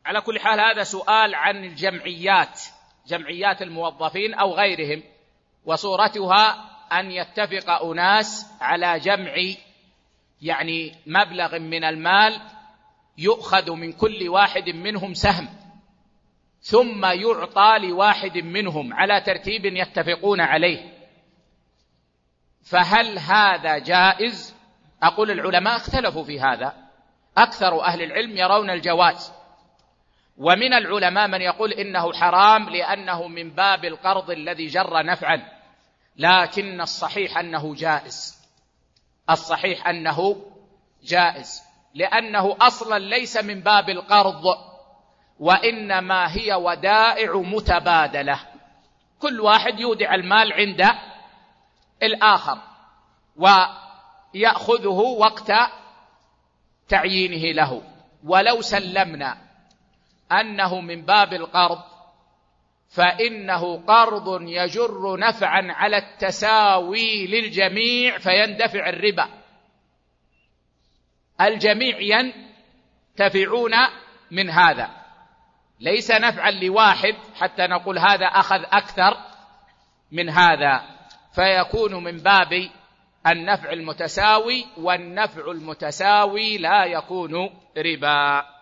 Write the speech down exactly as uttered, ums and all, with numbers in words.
على كل حال هذا سؤال عن الجمعيات، جمعيات الموظفين أو غيرهم، وصورتها أن يتفق أناس على جمع يعني مبلغ من المال يؤخذ من كل واحد منهم سهم، ثم يعطى لواحد منهم على ترتيب يتفقون عليه، فهل هذا جائز؟ أقول العلماء اختلفوا في هذا، أكثر أهل العلم يرون الجواز، ومن العلماء من يقول إنه حرام لأنه من باب القرض الذي جر نفعا، لكن الصحيح أنه جائز، الصحيح أنه جائز، لأنه أصلا ليس من باب القرض، وإنما هي ودائع متبادلة، كل واحد يودع المال عند الآخر ويأخذه وقت تعيينه له. ولو سلمنا أنه من باب القرض فإنه قرض يجر نفعا على التساوي للجميع فيندفع الربا، الجميع ينتفعون من هذا، ليس نفعا لواحد حتى نقول هذا أخذ أكثر من هذا، فيكون من باب النفع المتساوي، والنفع المتساوي لا يكون ربا.